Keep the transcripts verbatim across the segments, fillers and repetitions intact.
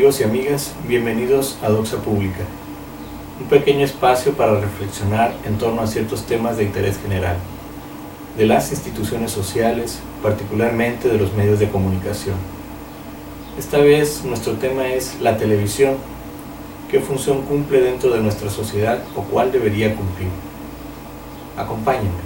Amigos y amigas, bienvenidos a Doxa Pública, un pequeño espacio para reflexionar en torno a ciertos temas de interés general, de las instituciones sociales, particularmente de los medios de comunicación. Esta vez nuestro tema es la televisión. ¿Qué función cumple dentro de nuestra sociedad o cuál debería cumplir? Acompáñenme.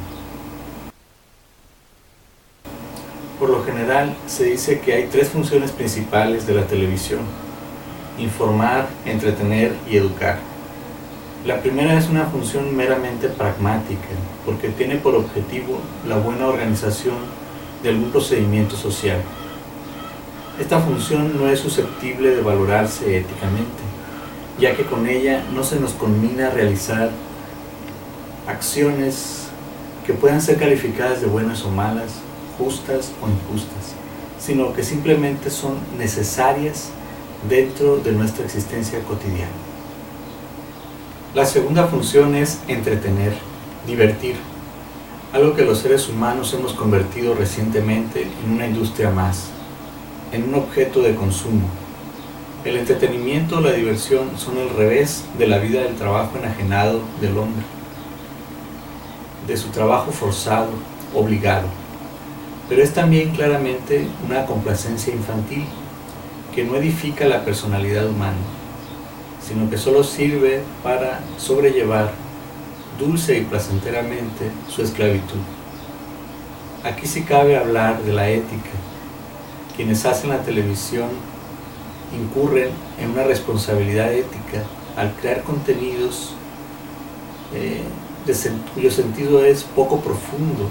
Por lo general se dice que hay tres funciones principales de la televisión: informar, entretener y educar. La primera es una función meramente pragmática, porque tiene por objetivo la buena organización de algún procedimiento social. Esta función no es susceptible de valorarse éticamente, ya que con ella no se nos conmina a realizar acciones que puedan ser calificadas de buenas o malas, justas o injustas, sino que simplemente son necesarias dentro de nuestra existencia cotidiana. La segunda función es entretener, divertir, algo que los seres humanos hemos convertido recientemente en una industria más, en un objeto de consumo. El entretenimiento o la diversión son el revés de la vida del trabajo enajenado del hombre, de su trabajo forzado, obligado, pero es también claramente una complacencia infantil que no edifica la personalidad humana, sino que solo sirve para sobrellevar dulce y placenteramente su esclavitud. Aquí sí cabe hablar de la ética. Quienes hacen la televisión incurren en una responsabilidad ética al crear contenidos eh, de sen- cuyo sentido es poco profundo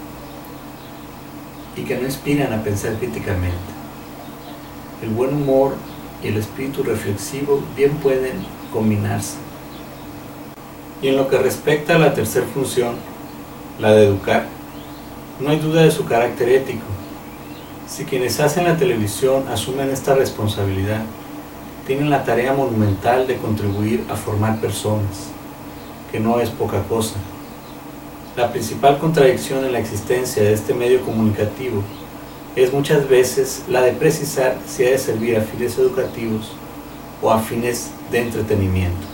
y que no inspiran a pensar críticamente. El buen humor y el espíritu reflexivo bien pueden combinarse. Y en lo que respecta a la tercera función, la de educar, no hay duda de su carácter ético. Si quienes hacen la televisión asumen esta responsabilidad, tienen la tarea monumental de contribuir a formar personas, que no es poca cosa. La principal contradicción en la existencia de este medio comunicativo es muchas veces la de precisar si ha de servir a fines educativos o a fines de entretenimiento.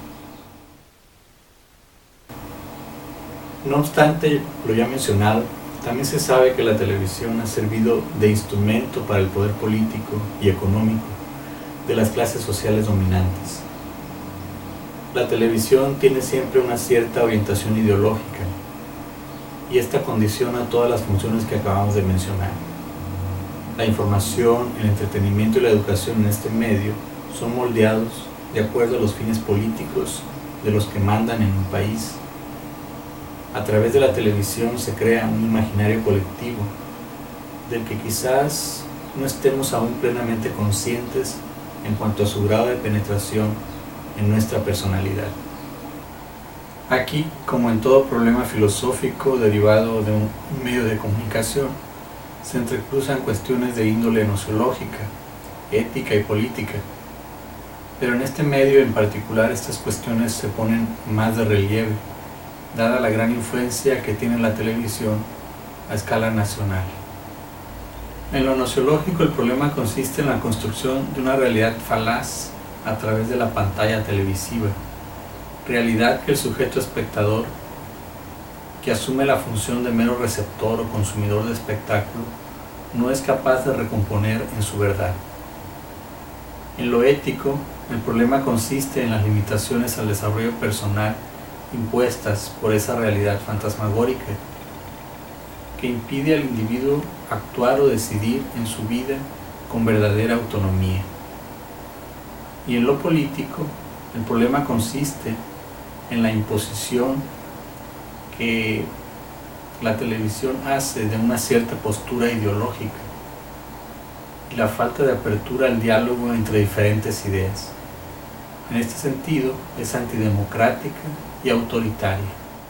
No obstante lo ya mencionado, también se sabe que la televisión ha servido de instrumento para el poder político y económico de las clases sociales dominantes. La televisión tiene siempre una cierta orientación ideológica y esta condiciona todas las funciones que acabamos de mencionar. La información, el entretenimiento y la educación en este medio son moldeados de acuerdo a los fines políticos de los que mandan en un país. A través de la televisión se crea un imaginario colectivo del que quizás no estemos aún plenamente conscientes en cuanto a su grado de penetración en nuestra personalidad. Aquí, como en todo problema filosófico derivado de un medio de comunicación, se entrecruzan cuestiones de índole nociológica, ética y política, pero en este medio en particular estas cuestiones se ponen más de relieve, dada la gran influencia que tiene la televisión a escala nacional. En lo nociológico, el problema consiste en la construcción de una realidad falaz a través de la pantalla televisiva, realidad que el sujeto espectador, que asume la función de mero receptor o consumidor de espectáculo, no es capaz de recomponer en su verdad. En lo ético, el problema consiste en las limitaciones al desarrollo personal impuestas por esa realidad fantasmagórica que impide al individuo actuar o decidir en su vida con verdadera autonomía. Y en lo político, el problema consiste en la imposición que la televisión hace de una cierta postura ideológica y la falta de apertura al diálogo entre diferentes ideas. En este sentido, es antidemocrática y autoritaria.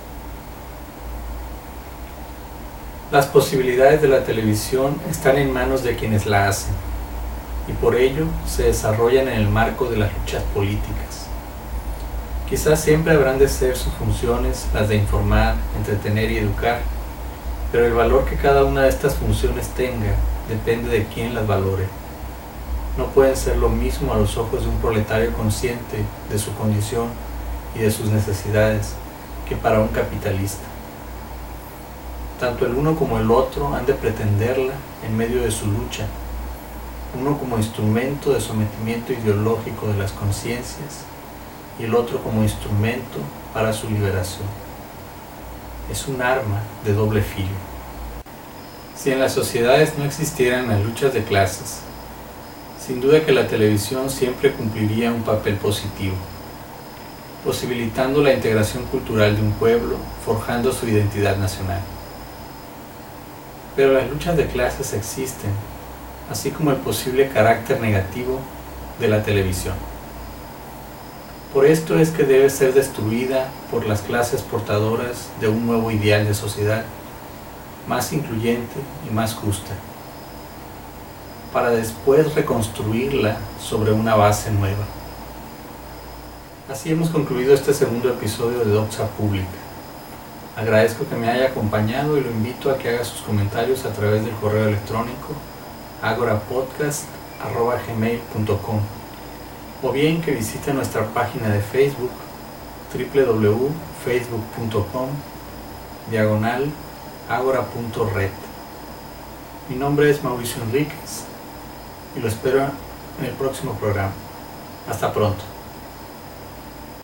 Las posibilidades de la televisión están en manos de quienes la hacen y por ello se desarrollan en el marco de las luchas políticas. Quizás siempre habrán de ser sus funciones las de informar, entretener y educar, pero el valor que cada una de estas funciones tenga depende de quién las valore. no pueden ser lo mismo a los ojos de un proletario consciente de su condición y de sus necesidades que para un capitalista. Tanto el uno como el otro han de pretenderla en medio de su lucha, uno como instrumento de sometimiento ideológico de las conciencias y el otro como instrumento para su liberación. Es un arma de doble filo. Si en las sociedades no existieran las luchas de clases, sin duda que la televisión siempre cumpliría un papel positivo, posibilitando la integración cultural de un pueblo, forjando su identidad nacional. Pero las luchas de clases existen, así como el posible carácter negativo de la televisión. Por esto es que debe ser destruida por las clases portadoras de un nuevo ideal de sociedad, más incluyente y más justa, para después reconstruirla sobre una base nueva. Así hemos concluido este segundo episodio de Doxa Pública. Agradezco que me haya acompañado y lo invito a que haga sus comentarios a través del correo electrónico agorapodcast arroba gmail punto com o bien que visite nuestra página de Facebook w w w punto facebook punto com diagonal agora punto red. Mi nombre es Mauricio Enríquez y lo espero en el próximo programa. Hasta pronto.